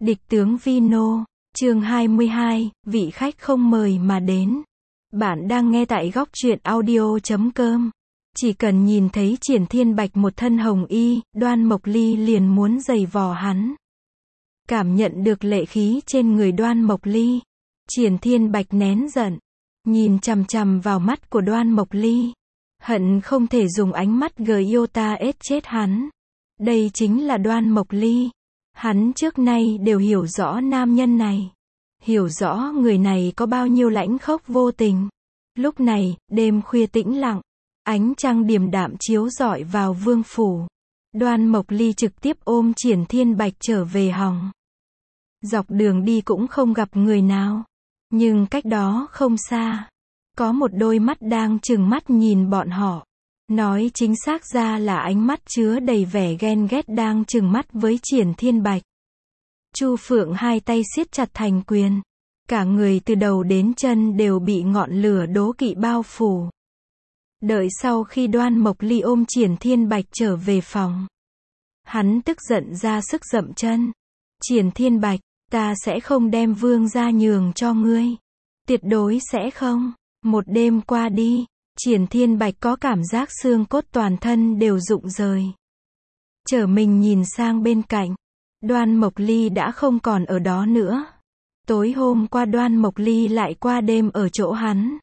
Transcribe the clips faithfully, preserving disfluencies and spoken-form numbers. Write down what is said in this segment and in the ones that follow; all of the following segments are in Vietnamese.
Địch tướng Vino, chương hai mươi hai, vị khách không mời mà đến. Bạn đang nghe tại góc truyện audio chấm com. Chỉ cần nhìn thấy Triển Thiên Bạch một thân hồng y, Đoan Mộc Ly liền muốn giày vò hắn. Cảm nhận được lệ khí trên người Đoan Mộc Ly, Triển Thiên Bạch nén giận, nhìn chằm chằm vào mắt của Đoan Mộc Ly, hận không thể dùng ánh mắt Gyota ết chết hắn. Đây chính là Đoan Mộc Ly. Hắn trước nay đều hiểu rõ nam nhân này, hiểu rõ người này có bao nhiêu lãnh khốc vô tình. Lúc này, đêm khuya tĩnh lặng, ánh trăng điềm đạm chiếu rọi vào vương phủ. Đoan Mộc Ly trực tiếp ôm Triển Thiên Bạch trở về hòng. Dọc đường đi cũng không gặp người nào, nhưng cách đó không xa, có một đôi mắt đang trừng mắt nhìn bọn họ. Nói chính xác ra là ánh mắt chứa đầy vẻ ghen ghét đang trừng mắt với Triển Thiên Bạch. Chu Phượng hai tay siết chặt thành quyền, cả người từ đầu đến chân đều bị ngọn lửa đố kỵ bao phủ. Đợi sau khi Đoan Mộc Ly ôm Triển Thiên Bạch trở về phòng, hắn tức giận ra sức dậm chân. Triển Thiên Bạch, ta sẽ không đem vương gia nhường cho ngươi. Tuyệt đối sẽ không. Một đêm qua đi, Triển Thiên Bạch có cảm giác xương cốt toàn thân đều rụng rời. Trở mình nhìn sang bên cạnh, Đoan Mộc Ly đã không còn ở đó nữa. Tối hôm qua Đoan Mộc Ly lại qua đêm ở chỗ hắn.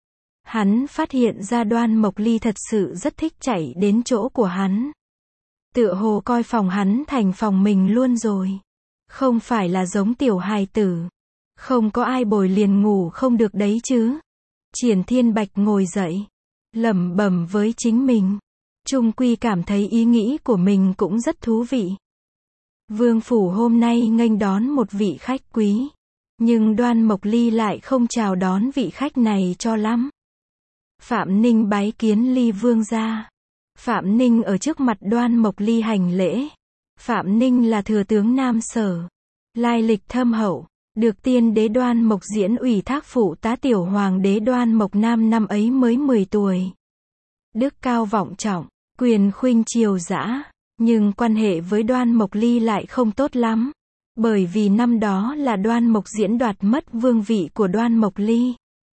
Hắn phát hiện ra Đoan Mộc Ly thật sự rất thích chạy đến chỗ của hắn. Tựa hồ coi phòng hắn thành phòng mình luôn rồi. Không phải là giống tiểu hài tử. Không có ai bồi liền ngủ không được đấy chứ. Triển Thiên Bạch ngồi dậy, lẩm bẩm với chính mình. Chung quy cảm thấy ý nghĩ của mình cũng rất thú vị. Vương phủ hôm nay nghênh đón một vị khách quý, nhưng Đoan Mộc Ly lại không chào đón vị khách này cho lắm. Phạm Ninh bái kiến Ly vương gia. Phạm Ninh ở trước mặt Đoan Mộc Ly hành lễ. Phạm Ninh là thừa tướng Nam Sở, lai lịch thâm hậu, được tiên đế Đoan Mộc Diễn ủy thác phụ tá tiểu hoàng đế Đoan Mộc Nam năm ấy mới mười tuổi. Đức cao vọng trọng, quyền khuynh triều dã, nhưng quan hệ với Đoan Mộc Ly lại không tốt lắm, bởi vì năm đó là Đoan Mộc Diễn đoạt mất vương vị của Đoan Mộc Ly.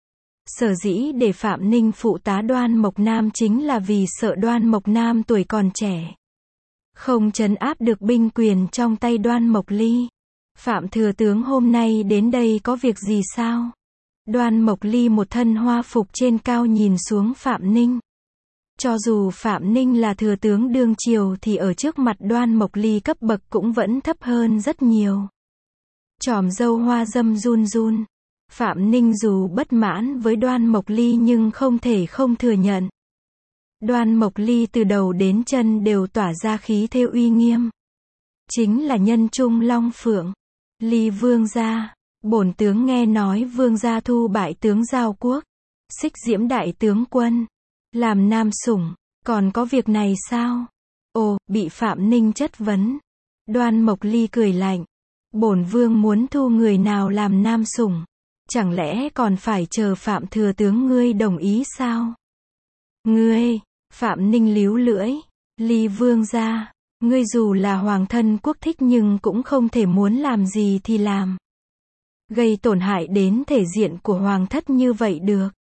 Sở dĩ để Phạm Ninh phụ tá Đoan Mộc Nam chính là vì sợ Đoan Mộc Nam tuổi còn trẻ, không trấn áp được binh quyền trong tay Đoan Mộc Ly. Phạm thừa tướng hôm nay đến đây có việc gì sao? Đoan Mộc Ly một thân hoa phục trên cao nhìn xuống Phạm Ninh. Cho dù Phạm Ninh là thừa tướng đương triều thì ở trước mặt Đoan Mộc Ly cấp bậc cũng vẫn thấp hơn rất nhiều. Chòm râu hoa dâm run run. Phạm Ninh dù bất mãn với Đoan Mộc Ly nhưng không thể không thừa nhận. Đoan Mộc Ly từ đầu đến chân đều tỏa ra khí thế uy nghiêm. Chính là nhân trung long phượng. Ly vương gia, bổn tướng nghe nói vương gia thu bại tướng Giao Quốc, Xích Diễm đại tướng quân, làm nam sủng, còn có việc này sao? Ồ, bị Phạm Ninh chất vấn. Đoan Mộc Ly cười lạnh. Bổn vương muốn thu người nào làm nam sủng? Chẳng lẽ còn phải chờ Phạm thừa tướng ngươi đồng ý sao? Ngươi, Phạm Ninh líu lưỡi. Ly vương gia, ngươi dù là hoàng thân quốc thích nhưng cũng không thể muốn làm gì thì làm. Gây tổn hại đến thể diện của hoàng thất như vậy được.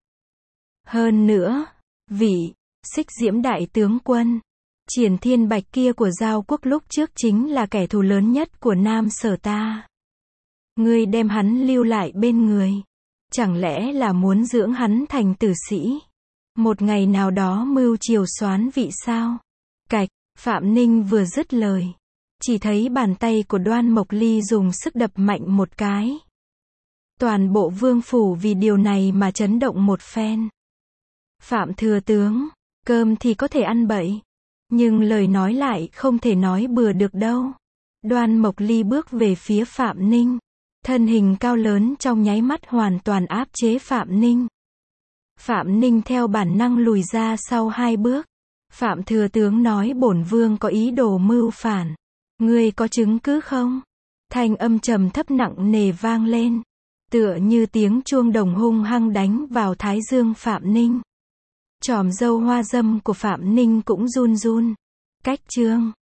Hơn nữa, vị Xích Diễm đại tướng quân, Triển Thiên Bạch kia của Giao Quốc lúc trước chính là kẻ thù lớn nhất của Nam Sở ta. Ngươi đem hắn lưu lại bên người, chẳng lẽ là muốn dưỡng hắn thành tử sĩ, một ngày nào đó mưu triều soán vị sao? Cạch. Phạm Ninh vừa dứt lời, chỉ thấy bàn tay của Đoan Mộc Ly dùng sức đập mạnh một cái. Toàn bộ vương phủ vì điều này mà chấn động một phen. Phạm thừa tướng, cơm thì có thể ăn bậy, nhưng lời nói lại không thể nói bừa được đâu. Đoan Mộc Ly bước về phía Phạm Ninh, thân hình cao lớn trong nháy mắt hoàn toàn áp chế Phạm Ninh. Phạm Ninh theo bản năng lùi ra sau hai bước. Phạm thừa tướng nói bổn vương có ý đồ mưu phản. Ngươi có chứng cứ không? Thanh âm trầm thấp nặng nề vang lên, tựa như tiếng chuông đồng hung hăng đánh vào thái dương Phạm Ninh. Chòm râu hoa dâm của Phạm Ninh cũng run run. Cách chương